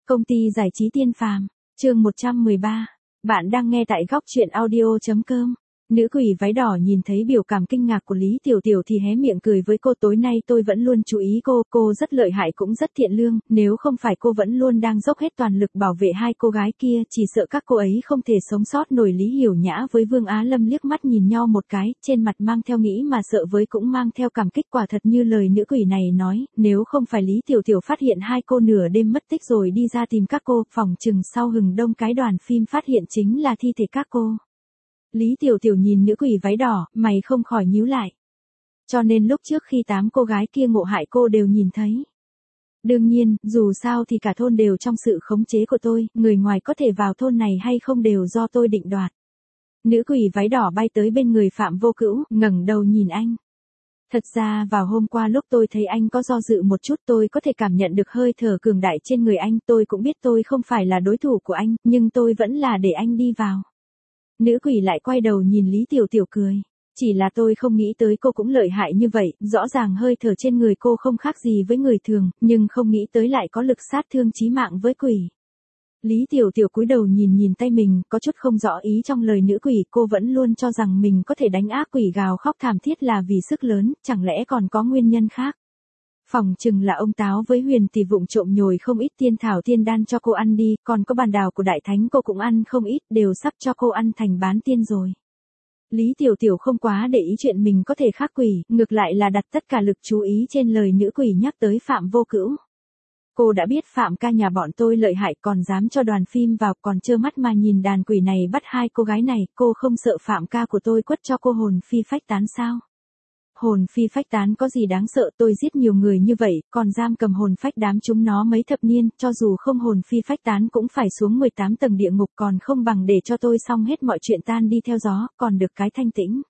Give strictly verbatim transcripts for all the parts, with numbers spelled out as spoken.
Công ty giải trí Tiên Phàm, chương một trăm mười ba. Bạn đang nghe tại góc truyện audio.com. Nữ quỷ váy đỏ nhìn thấy biểu cảm kinh ngạc của Lý Tiểu Tiểu thì hé miệng cười với cô, tối nay tôi vẫn luôn chú ý cô, cô rất lợi hại cũng rất thiện lương, nếu không phải cô vẫn luôn đang dốc hết toàn lực bảo vệ hai cô gái kia, chỉ sợ các cô ấy không thể sống sót nổi. Lý Hiểu Nhã với Vương Á Lâm liếc mắt nhìn nhau một cái, trên mặt mang theo nghĩ mà sợ với cũng mang theo cảm kích, quả thật như lời nữ quỷ này nói, nếu không phải Lý Tiểu Tiểu phát hiện hai cô nửa đêm mất tích rồi đi ra tìm các cô, phòng chừng sau hừng đông cái đoàn phim phát hiện chính là thi thể các cô. Lý Tiểu Tiểu nhìn nữ quỷ váy đỏ, mày không khỏi nhíu lại. Cho nên lúc trước khi tám cô gái kia ngộ hại cô đều nhìn thấy. Đương nhiên, dù sao thì cả thôn đều trong sự khống chế của tôi, người ngoài có thể vào thôn này hay không đều do tôi định đoạt. Nữ quỷ váy đỏ bay tới bên người Phạm Vô Cữu, ngẩng đầu nhìn anh. Thật ra vào hôm qua lúc tôi thấy anh có do dự một chút, tôi có thể cảm nhận được hơi thở cường đại trên người anh, tôi cũng biết tôi không phải là đối thủ của anh, nhưng tôi vẫn là để anh đi vào. Nữ quỷ lại quay đầu nhìn Lý Tiểu Tiểu cười. Chỉ là tôi không nghĩ tới cô cũng lợi hại như vậy, rõ ràng hơi thở trên người cô không khác gì với người thường, nhưng không nghĩ tới lại có lực sát thương chí mạng với quỷ. Lý Tiểu Tiểu cúi đầu nhìn nhìn tay mình, có chút không rõ ý trong lời nữ quỷ, cô vẫn luôn cho rằng mình có thể đánh ác quỷ gào khóc thảm thiết là vì sức lớn, chẳng lẽ còn có nguyên nhân khác. Phòng chừng là ông Táo với Huyền thì vụng trộm nhồi không ít tiên thảo tiên đan cho cô ăn đi, còn có bàn đào của Đại Thánh cô cũng ăn không ít, đều sắp cho cô ăn thành bán tiên rồi. Lý Tiểu Tiểu không quá để ý chuyện mình có thể khác quỷ, ngược lại là đặt tất cả lực chú ý trên lời nữ quỷ nhắc tới Phạm Vô Cữu. Cô đã biết Phạm ca nhà bọn tôi lợi hại còn dám cho đoàn phim vào, còn trơ mắt mà nhìn đàn quỷ này bắt hai cô gái này, cô không sợ Phạm ca của tôi quất cho cô hồn phi phách tán sao? Hồn phi phách tán có gì đáng sợ, tôi giết nhiều người như vậy, còn giam cầm hồn phách đám chúng nó mấy thập niên, cho dù không hồn phi phách tán cũng phải xuống mười tám tầng địa ngục, còn không bằng để cho tôi xong hết mọi chuyện tan đi theo gió, còn được cái thanh tĩnh.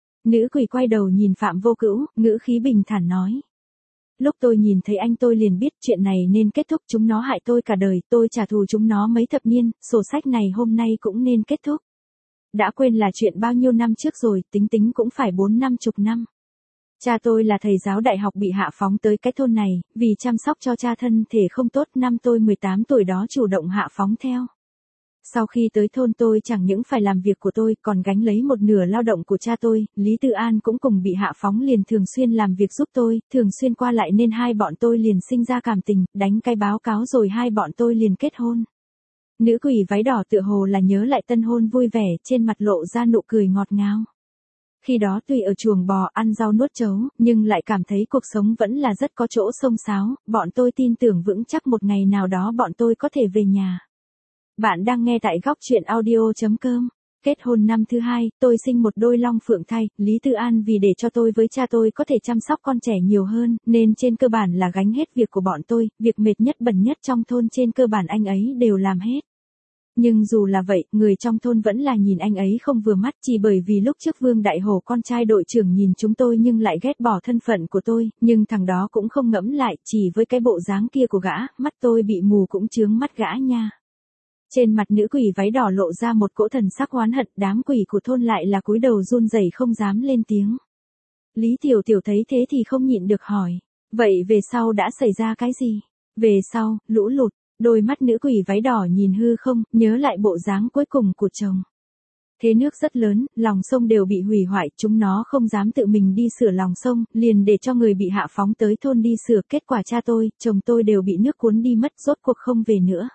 Nữ quỷ quay đầu nhìn Phạm Vô Cữu, ngữ khí bình thản nói. Lúc tôi nhìn thấy anh tôi liền biết chuyện này nên kết thúc, chúng nó hại tôi cả đời, tôi trả thù chúng nó mấy thập niên, sổ sách này hôm nay cũng nên kết thúc. Đã quên là chuyện bao nhiêu năm trước rồi, tính tính cũng phải bốn năm chục năm. Cha tôi là thầy giáo đại học bị hạ phóng tới cái thôn này, vì chăm sóc cho cha thân thể không tốt, năm tôi mười tám tuổi đó chủ động hạ phóng theo. Sau khi tới thôn tôi chẳng những phải làm việc của tôi, còn gánh lấy một nửa lao động của cha tôi, Lý Tư An cũng cùng bị hạ phóng liền thường xuyên làm việc giúp tôi, thường xuyên qua lại nên hai bọn tôi liền sinh ra cảm tình, đánh cái báo cáo rồi hai bọn tôi liền kết hôn. Nữ quỷ váy đỏ tựa hồ là nhớ lại tân hôn vui vẻ, trên mặt lộ ra nụ cười ngọt ngào. Khi đó tuy ở chuồng bò ăn rau nuốt trấu, nhưng lại cảm thấy cuộc sống vẫn là rất có chỗ xông xáo, bọn tôi tin tưởng vững chắc một ngày nào đó bọn tôi có thể về nhà. Bạn đang nghe tại góc truyện audio.com. Kết hôn năm thứ hai, tôi sinh một đôi long phượng thai, Lý Tư An vì để cho tôi với cha tôi có thể chăm sóc con trẻ nhiều hơn, nên trên cơ bản là gánh hết việc của bọn tôi, việc mệt nhất bẩn nhất trong thôn trên cơ bản anh ấy đều làm hết. Nhưng dù là vậy, người trong thôn vẫn là nhìn anh ấy không vừa mắt, chỉ bởi vì lúc trước Vương Đại Hổ con trai đội trưởng nhìn chúng tôi nhưng lại ghét bỏ thân phận của tôi, nhưng thằng đó cũng không ngẫm lại, chỉ với cái bộ dáng kia của gã, mắt tôi bị mù cũng chướng mắt gã nha. Trên mặt nữ quỷ váy đỏ lộ ra một cỗ thần sắc oán hận, đám quỷ của thôn lại là cúi đầu run rẩy không dám lên tiếng. Lý Tiểu Tiểu thấy thế thì không nhịn được hỏi, vậy về sau đã xảy ra cái gì? Về sau, lũ lụt. Đôi mắt nữ quỷ váy đỏ nhìn hư không, nhớ lại bộ dáng cuối cùng của chồng. Thế nước rất lớn, lòng sông đều bị hủy hoại, chúng nó không dám tự mình đi sửa lòng sông, liền để cho người bị hạ phóng tới thôn đi sửa, kết quả cha tôi, chồng tôi đều bị nước cuốn đi mất, rốt cuộc không về nữa.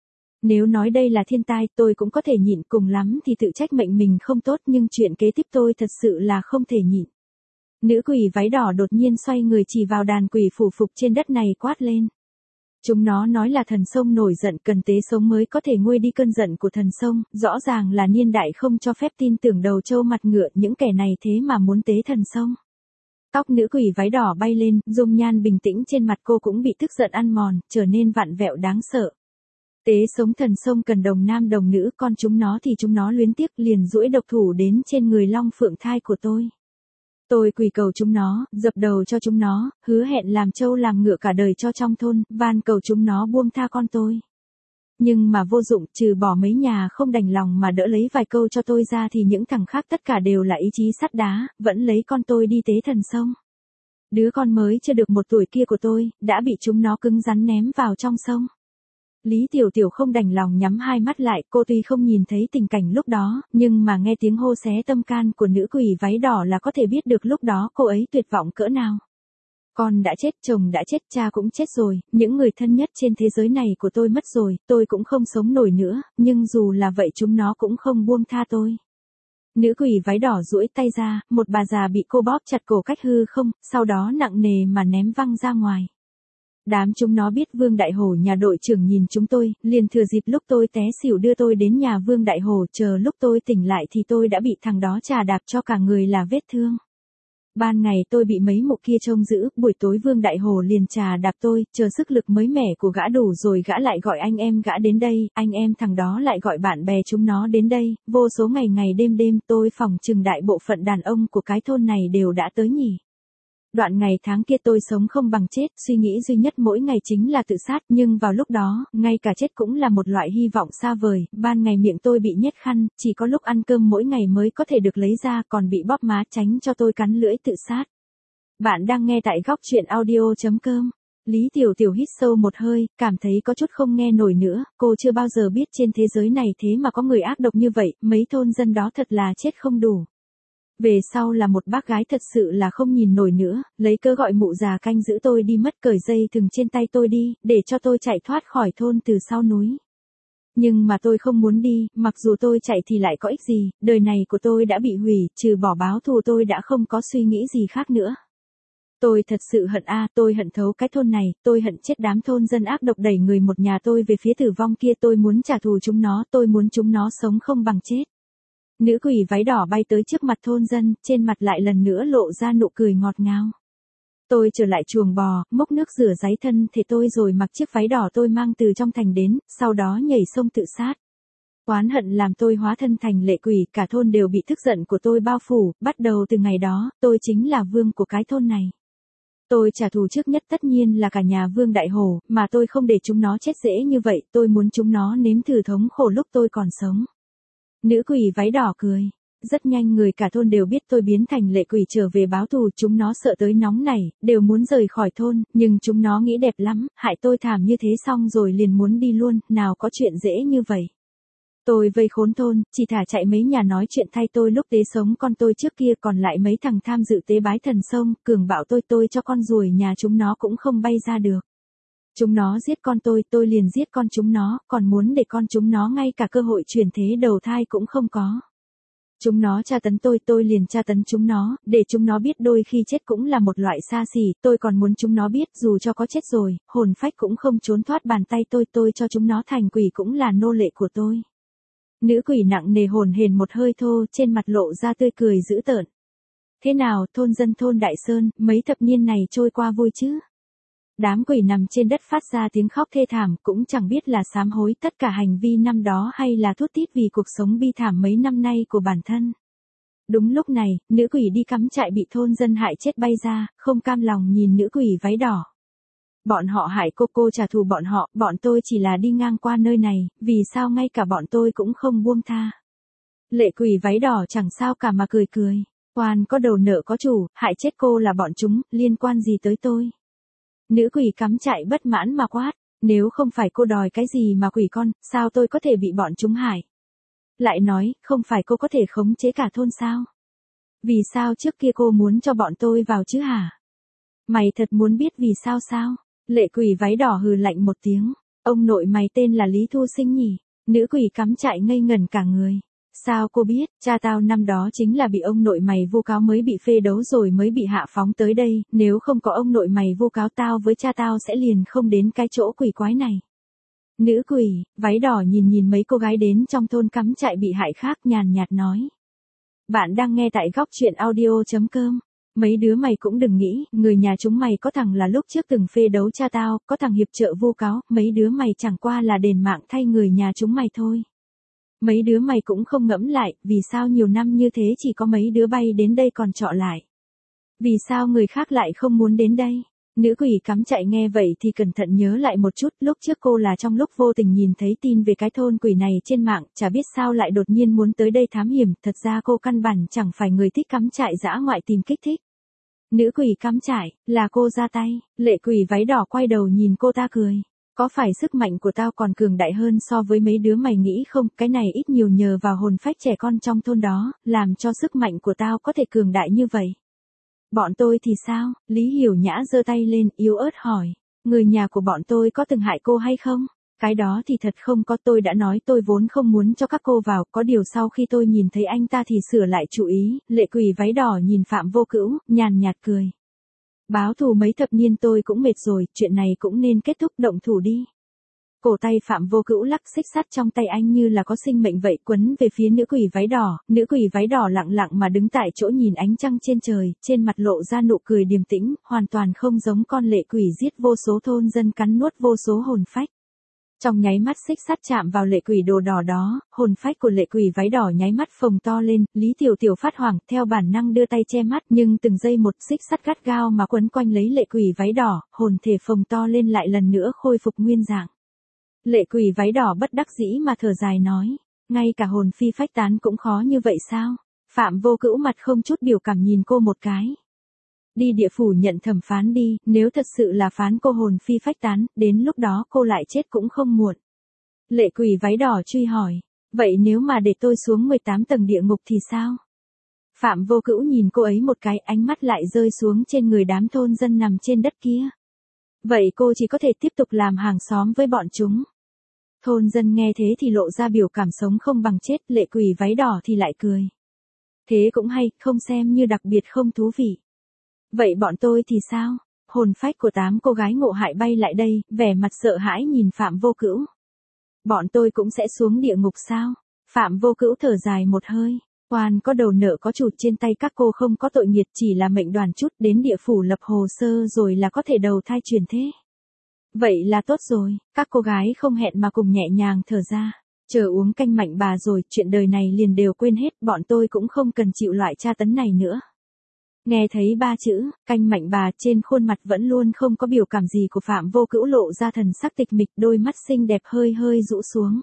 Nếu nói đây là thiên tai, tôi cũng có thể nhịn, cùng lắm thì tự trách mệnh mình không tốt, nhưng chuyện kế tiếp tôi thật sự là không thể nhịn. Nữ quỷ váy đỏ đột nhiên xoay người chỉ vào đàn quỷ phủ phục trên đất này quát lên. Chúng nó nói là thần sông nổi giận, cần tế sống mới có thể nguôi đi cơn giận của thần sông, rõ ràng là niên đại không cho phép tin tưởng đầu trâu mặt ngựa, những kẻ này thế mà muốn tế thần sông. Tóc nữ quỷ váy đỏ bay lên, dung nhan bình tĩnh trên mặt cô cũng bị tức giận ăn mòn, trở nên vặn vẹo đáng sợ. Tế sống thần sông cần đồng nam đồng nữ, con chúng nó thì chúng nó luyến tiếc liền duỗi độc thủ đến trên người long phượng thai của tôi. Tôi quỳ cầu chúng nó, dập đầu cho chúng nó, hứa hẹn làm trâu làm ngựa cả đời cho trong thôn, van cầu chúng nó buông tha con tôi. Nhưng mà vô dụng, trừ bỏ mấy nhà không đành lòng mà đỡ lấy vài câu cho tôi ra thì những thằng khác tất cả đều là ý chí sắt đá, vẫn lấy con tôi đi tế thần sông. Đứa con mới chưa được một tuổi kia của tôi, đã bị chúng nó cứng rắn ném vào trong sông. Lý Tiểu Tiểu không đành lòng nhắm hai mắt lại, cô tuy không nhìn thấy tình cảnh lúc đó, nhưng mà nghe tiếng hô xé tâm can của nữ quỷ váy đỏ là có thể biết được lúc đó cô ấy tuyệt vọng cỡ nào. Con đã chết, chồng đã chết, cha cũng chết rồi, những người thân nhất trên thế giới này của tôi mất rồi, tôi cũng không sống nổi nữa, nhưng dù là vậy chúng nó cũng không buông tha tôi. Nữ quỷ váy đỏ duỗi tay ra, một bà già bị cô bóp chặt cổ cách hư không, sau đó nặng nề mà ném văng ra ngoài. Đám chúng nó biết Vương Đại Hổ nhà đội trưởng nhìn chúng tôi, liền thừa dịp lúc tôi té xỉu đưa tôi đến nhà Vương Đại Hổ, chờ lúc tôi tỉnh lại thì tôi đã bị thằng đó chà đạp cho cả người là vết thương. Ban ngày tôi bị mấy mụ kia trông giữ, buổi tối Vương Đại Hổ liền chà đạp tôi, chờ sức lực mới mẻ của gã đủ rồi gã lại gọi anh em gã đến đây, anh em thằng đó lại gọi bạn bè chúng nó đến đây, vô số ngày ngày đêm đêm tôi phỏng chừng đại bộ phận đàn ông của cái thôn này đều đã tới nhỉ. Đoạn ngày tháng kia tôi sống không bằng chết, suy nghĩ duy nhất mỗi ngày chính là tự sát, nhưng vào lúc đó, ngay cả chết cũng là một loại hy vọng xa vời, ban ngày miệng tôi bị nhét khăn, chỉ có lúc ăn cơm mỗi ngày mới có thể được lấy ra, còn bị bóp má tránh cho tôi cắn lưỡi tự sát. Bạn đang nghe tại góc truyện audio chấm com. Lý Tiểu Tiểu hít sâu một hơi, cảm thấy có chút không nghe nổi nữa, cô chưa bao giờ biết trên thế giới này thế mà có người ác độc như vậy, mấy thôn dân đó thật là chết không đủ. Về sau là một bác gái thật sự là không nhìn nổi nữa, lấy cớ gọi mụ già canh giữ tôi đi mất, cởi dây thừng trên tay tôi đi, để cho tôi chạy thoát khỏi thôn từ sau núi. Nhưng mà tôi không muốn đi, mặc dù tôi chạy thì lại có ích gì, đời này của tôi đã bị hủy, trừ bỏ báo thù tôi đã không có suy nghĩ gì khác nữa. Tôi thật sự hận a, tôi hận thấu cái thôn này, tôi hận chết đám thôn dân ác độc đẩy người một nhà tôi về phía tử vong kia, tôi muốn trả thù chúng nó, tôi muốn chúng nó sống không bằng chết. Nữ quỷ váy đỏ bay tới trước mặt thôn dân, trên mặt lại lần nữa lộ ra nụ cười ngọt ngào. Tôi trở lại chuồng bò, múc nước rửa ráy thân thể tôi rồi mặc chiếc váy đỏ tôi mang từ trong thành đến, sau đó nhảy sông tự sát. Oán hận làm tôi hóa thân thành lệ quỷ, cả thôn đều bị tức giận của tôi bao phủ, bắt đầu từ ngày đó, tôi chính là vương của cái thôn này. Tôi trả thù trước nhất tất nhiên là cả nhà Vương Đại Hổ, mà tôi không để chúng nó chết dễ như vậy, tôi muốn chúng nó nếm thử thống khổ lúc tôi còn sống. Nữ quỷ váy đỏ cười. Rất nhanh người cả thôn đều biết tôi biến thành lệ quỷ trở về báo thù, chúng nó sợ tới nóng nảy, đều muốn rời khỏi thôn, nhưng chúng nó nghĩ đẹp lắm, hại tôi thảm như thế xong rồi liền muốn đi luôn, nào có chuyện dễ như vậy. Tôi vây khốn thôn, chỉ thả chạy mấy nhà nói chuyện thay tôi lúc tế sống con tôi trước kia, còn lại mấy thằng tham dự tế bái thần sông, cường bạo tôi tôi cho con ruồi nhà chúng nó cũng không bay ra được. Chúng nó giết con tôi, tôi liền giết con chúng nó, còn muốn để con chúng nó ngay cả cơ hội chuyển thế đầu thai cũng không có. Chúng nó tra tấn tôi, tôi liền tra tấn chúng nó, để chúng nó biết đôi khi chết cũng là một loại xa xỉ, tôi còn muốn chúng nó biết dù cho có chết rồi, hồn phách cũng không trốn thoát bàn tay tôi, tôi cho chúng nó thành quỷ cũng là nô lệ của tôi. Nữ quỷ nặng nề hồn hển một hơi thô, trên mặt lộ ra tươi cười dữ tợn. Thế nào, thôn dân thôn Đại Sơn, mấy thập niên này trôi qua vui chứ? Đám quỷ nằm trên đất phát ra tiếng khóc thê thảm, cũng chẳng biết là sám hối tất cả hành vi năm đó hay là thút thít vì cuộc sống bi thảm mấy năm nay của bản thân. Đúng lúc này, nữ quỷ đi cắm trại bị thôn dân hại chết bay ra, không cam lòng nhìn nữ quỷ váy đỏ. Bọn họ hại cô, cô trả thù bọn họ, bọn tôi chỉ là đi ngang qua nơi này, vì sao ngay cả bọn tôi cũng không buông tha. Lệ quỷ váy đỏ chẳng sao cả mà cười cười. Oan có đầu nợ có chủ, hại chết cô là bọn chúng, liên quan gì tới tôi. Nữ quỷ cắm trại bất mãn mà quát, nếu không phải cô đòi cái gì mà quỷ con, sao tôi có thể bị bọn chúng hại. Lại nói, không phải cô có thể khống chế cả thôn sao? Vì sao trước kia cô muốn cho bọn tôi vào chứ hả? Mày thật muốn biết vì sao sao? Lệ quỷ váy đỏ hừ lạnh một tiếng, ông nội mày tên là Lý Thu Sinh nhỉ? Nữ quỷ cắm trại ngây ngẩn cả người. Sao cô biết, cha tao năm đó chính là bị ông nội mày vu cáo mới bị phê đấu rồi mới bị hạ phóng tới đây, nếu không có ông nội mày vu cáo tao với cha tao sẽ liền không đến cái chỗ quỷ quái này. Nữ quỷ, váy đỏ nhìn nhìn mấy cô gái đến trong thôn cắm trại bị hại khác nhàn nhạt nói. Bạn đang nghe tại góc truyện audio chấm com. Mấy đứa mày cũng đừng nghĩ, người nhà chúng mày có thằng là lúc trước từng phê đấu cha tao, có thằng hiệp trợ vu cáo, mấy đứa mày chẳng qua là đền mạng thay người nhà chúng mày thôi. Mấy đứa mày cũng không ngẫm lại, vì sao nhiều năm như thế chỉ có mấy đứa bay đến đây còn trọ lại. Vì sao người khác lại không muốn đến đây? Nữ quỷ cắm trại nghe vậy thì cẩn thận nhớ lại một chút, lúc trước cô là trong lúc vô tình nhìn thấy tin về cái thôn quỷ này trên mạng, chả biết sao lại đột nhiên muốn tới đây thám hiểm, thật ra cô căn bản chẳng phải người thích cắm trại dã ngoại tìm kích thích. Nữ quỷ cắm trại, là cô ra tay, lệ quỷ váy đỏ quay đầu nhìn cô ta cười. Có phải sức mạnh của tao còn cường đại hơn so với mấy đứa mày nghĩ không? Cái này ít nhiều nhờ vào hồn phách trẻ con trong thôn đó, làm cho sức mạnh của tao có thể cường đại như vậy. Bọn tôi thì sao? Lý Hiểu Nhã giơ tay lên, yếu ớt hỏi. Người nhà của bọn tôi có từng hại cô hay không? Cái đó thì thật không có, tôi đã nói tôi vốn không muốn cho các cô vào, có điều sau khi tôi nhìn thấy anh ta thì sửa lại chủ ý. Lệ Quỷ váy đỏ nhìn Phạm Vô Cữu, nhàn nhạt cười. Báo thù mấy thập niên tôi cũng mệt rồi, chuyện này cũng nên kết thúc, động thủ đi. Cổ tay Phạm Vô Cữu lắc xích sắt trong tay anh như là có sinh mệnh vậy, quấn về phía nữ quỷ váy đỏ. Nữ quỷ váy đỏ lặng lặng mà đứng tại chỗ nhìn ánh trăng trên trời, trên mặt lộ ra nụ cười điềm tĩnh, hoàn toàn không giống con lệ quỷ giết vô số thôn dân cắn nuốt vô số hồn phách. Trong nháy mắt xích sắt chạm vào lệ quỷ đồ đỏ đó, hồn phách của lệ quỷ váy đỏ nháy mắt phồng to lên, Lý Tiểu Tiểu phát hoảng, theo bản năng đưa tay che mắt, nhưng từng giây một xích sắt gắt gao mà quấn quanh lấy lệ quỷ váy đỏ, hồn thể phồng to lên lại lần nữa khôi phục nguyên dạng. Lệ quỷ váy đỏ bất đắc dĩ mà thở dài nói, ngay cả hồn phi phách tán cũng khó như vậy sao? Phạm Vô Cữu mặt không chút biểu cảm nhìn cô một cái. Đi địa phủ nhận thẩm phán đi, nếu thật sự là phán cô hồn phi phách tán, đến lúc đó cô lại chết cũng không muộn. Lệ quỷ váy đỏ truy hỏi, vậy nếu mà để tôi xuống mười tám tầng địa ngục thì sao? Phạm Vô Cữu nhìn cô ấy một cái, ánh mắt lại rơi xuống trên người đám thôn dân nằm trên đất kia. Vậy cô chỉ có thể tiếp tục làm hàng xóm với bọn chúng. Thôn dân nghe thế thì lộ ra biểu cảm sống không bằng chết, lệ quỷ váy đỏ thì lại cười. Thế cũng hay, không xem như đặc biệt không thú vị. Vậy bọn tôi thì sao? Hồn phách của tám cô gái ngộ hại bay lại đây, vẻ mặt sợ hãi nhìn Phạm Vô Cữu. Bọn tôi cũng sẽ xuống địa ngục sao? Phạm Vô Cữu thở dài một hơi. Oan có đầu nợ có chủ, trên tay các cô không có tội nghiệt, chỉ là mệnh đoàn chút, đến địa phủ lập hồ sơ rồi là có thể đầu thai chuyển thế. Vậy là tốt rồi, các cô gái không hẹn mà cùng nhẹ nhàng thở ra. Chờ uống canh mạnh bà rồi, chuyện đời này liền đều quên hết, bọn tôi cũng không cần chịu loại tra tấn này nữa. Nghe thấy ba chữ, canh mạnh bà, trên khuôn mặt vẫn luôn không có biểu cảm gì của Phạm Vô Cữu lộ ra thần sắc tịch mịch, đôi mắt xinh đẹp hơi hơi rũ xuống.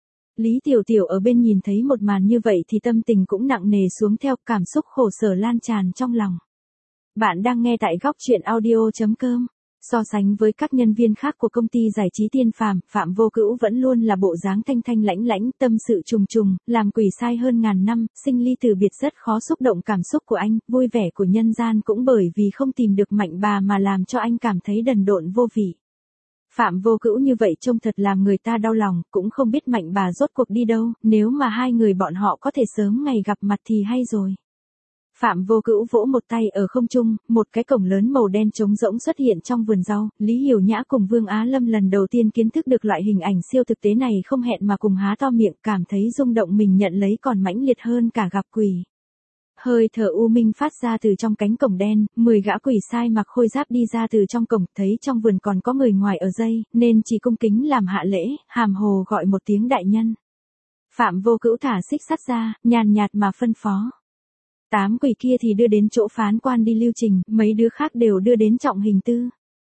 Lý Tiểu Tiểu ở bên nhìn thấy một màn như vậy thì tâm tình cũng nặng nề xuống theo, cảm xúc khổ sở lan tràn trong lòng. Bạn đang nghe tại góc truyện audio chấm com. So sánh với các nhân viên khác của công ty giải trí Tiên Phàm, Phạm Vô Cữu vẫn luôn là bộ dáng thanh thanh lãnh lãnh, tâm sự trùng trùng, làm quỷ sai hơn ngàn năm, sinh ly từ biệt rất khó xúc động cảm xúc của anh, vui vẻ của nhân gian cũng bởi vì không tìm được mạnh bà mà làm cho anh cảm thấy đần độn vô vị. Phạm Vô Cữu như vậy trông thật làm người ta đau lòng, cũng không biết mạnh bà rốt cuộc đi đâu, nếu mà hai người bọn họ có thể sớm ngày gặp mặt thì hay rồi. Phạm Vô Cữu vỗ một tay ở không trung, một cái cổng lớn màu đen trống rỗng xuất hiện trong vườn rau, Lý Hiểu Nhã cùng Vương Á Lâm lần đầu tiên kiến thức được loại hình ảnh siêu thực tế này, không hẹn mà cùng há to miệng, cảm thấy rung động mình nhận lấy còn mãnh liệt hơn cả gặp quỷ. Hơi thở u minh phát ra từ trong cánh cổng đen, mười gã quỷ sai mặc khôi giáp đi ra từ trong cổng, thấy trong vườn còn có người ngoài ở dây, nên chỉ cung kính làm hạ lễ, hàm hồ gọi một tiếng đại nhân. Phạm Vô Cữu thả xích sắt ra, nhàn nhạt mà phân phó. Tám quỷ kia thì đưa đến chỗ phán quan đi lưu trình, mấy đứa khác đều đưa đến trọng hình tư.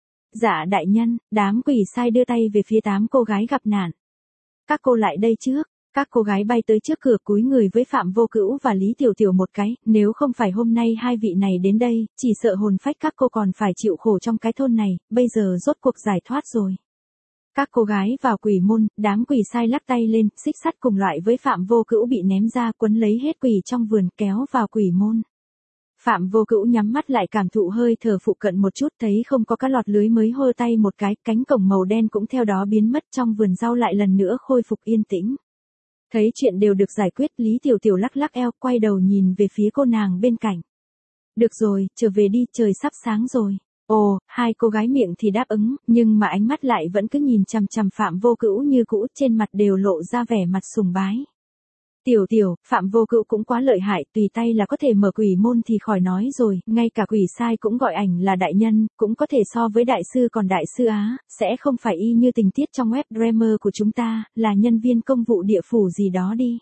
Dạ đại nhân, đám quỷ sai đưa tay về phía tám cô gái gặp nạn. Các cô lại đây trước. Các cô gái bay tới trước cửa cúi người với Phạm Vô Cữu và Lý Tiểu Tiểu một cái, nếu không phải hôm nay hai vị này đến đây, chỉ sợ hồn phách các cô còn phải chịu khổ trong cái thôn này, bây giờ rốt cuộc giải thoát rồi. Các cô gái vào quỷ môn, đám quỷ sai lắc tay lên, xích sắt cùng loại với Phạm Vô Cữu bị ném ra, quấn lấy hết quỷ trong vườn kéo vào quỷ môn. Phạm Vô Cữu nhắm mắt lại cảm thụ hơi thở phụ cận một chút, thấy không có cá lọt lưới mới hơ tay một cái, cánh cổng màu đen cũng theo đó biến mất, trong vườn rau lại lần nữa khôi phục yên tĩnh. Thấy chuyện đều được giải quyết, Lý Tiểu Tiểu lắc lắc eo, quay đầu nhìn về phía cô nàng bên cạnh. Được rồi, trở về đi, trời sắp sáng rồi. Ồ, hai cô gái miệng thì đáp ứng, nhưng mà ánh mắt lại vẫn cứ nhìn chằm chằm Phạm Vô Cữu như cũ, trên mặt đều lộ ra vẻ mặt sùng bái. Tiểu Tiểu, Phạm Vô Cữu cũng quá lợi hại, tùy tay là có thể mở quỷ môn thì khỏi nói rồi, ngay cả quỷ sai cũng gọi ảnh là đại nhân, cũng có thể so với đại sư, còn đại sư Á, sẽ không phải y như tình tiết trong web drama của chúng ta, là nhân viên công vụ địa phủ gì đó đi.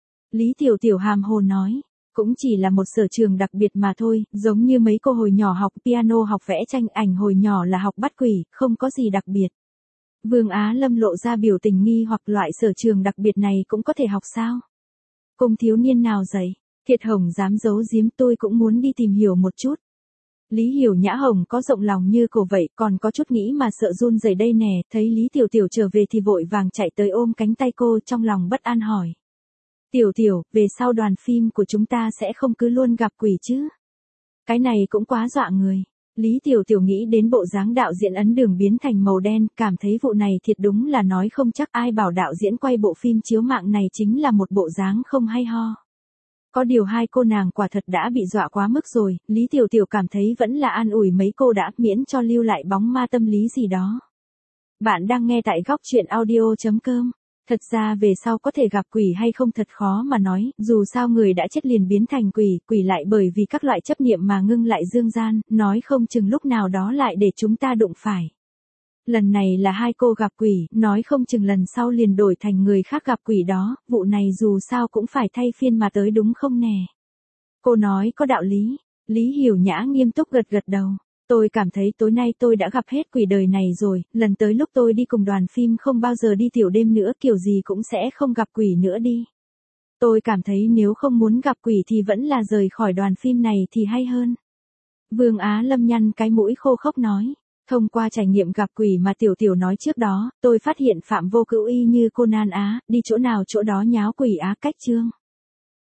Lý Tiểu Tiểu hàm hồ nói. Cũng chỉ là một sở trường đặc biệt mà thôi, giống như mấy cô hồi nhỏ học piano, học vẽ tranh ảnh hồi nhỏ là học bắt quỷ, không có gì đặc biệt. Vương Á Lâm lộ ra biểu tình nghi hoặc loại sở trường đặc biệt này cũng có thể học sao? Cùng thiếu niên nào dạy? Thiệt Hồng dám giấu giếm, tôi cũng muốn đi tìm hiểu một chút. Lý Hiểu Nhã hồng có rộng lòng như cổ vậy, còn có chút nghĩ mà sợ run rẩy đây nè, thấy Lý Tiểu Tiểu trở về thì vội vàng chạy tới ôm cánh tay cô, trong lòng bất an hỏi. Tiểu Tiểu, về sau đoàn phim của chúng ta sẽ không cứ luôn gặp quỷ chứ? Cái này cũng quá dọa người. Lý Tiểu Tiểu nghĩ đến bộ dáng đạo diễn ấn đường biến thành màu đen, cảm thấy vụ này thiệt đúng là nói không chắc, ai bảo đạo diễn quay bộ phim chiếu mạng này chính là một bộ dáng không hay ho. Có điều hai cô nàng quả thật đã bị dọa quá mức rồi, Lý Tiểu Tiểu cảm thấy vẫn là an ủi mấy cô đã, miễn cho lưu lại bóng ma tâm lý gì đó. Bạn đang nghe tại góc truyện audio chấm com. Thật ra về sau có thể gặp quỷ hay không thật khó mà nói, dù sao người đã chết liền biến thành quỷ, quỷ lại bởi vì các loại chấp niệm mà ngưng lại dương gian, nói không chừng lúc nào đó lại để chúng ta đụng phải. Lần này là hai cô gặp quỷ, nói không chừng lần sau liền đổi thành người khác gặp quỷ đó, vụ này dù sao cũng phải thay phiên mà tới đúng không nè? Cô nói có đạo lý, Lý Hiểu Nhã nghiêm túc gật gật đầu. Tôi cảm thấy tối nay tôi đã gặp hết quỷ đời này rồi, lần tới lúc tôi đi cùng đoàn phim không bao giờ đi tiểu đêm nữa, kiểu gì cũng sẽ không gặp quỷ nữa đi. Tôi cảm thấy nếu không muốn gặp quỷ thì vẫn là rời khỏi đoàn phim này thì hay hơn. Vương Á Lâm nhăn cái mũi khô khốc nói. Thông qua trải nghiệm gặp quỷ mà Tiểu Tiểu nói trước đó, tôi phát hiện Phạm Vô Cữu y như Conan Á, đi chỗ nào chỗ đó nháo quỷ á cách chương.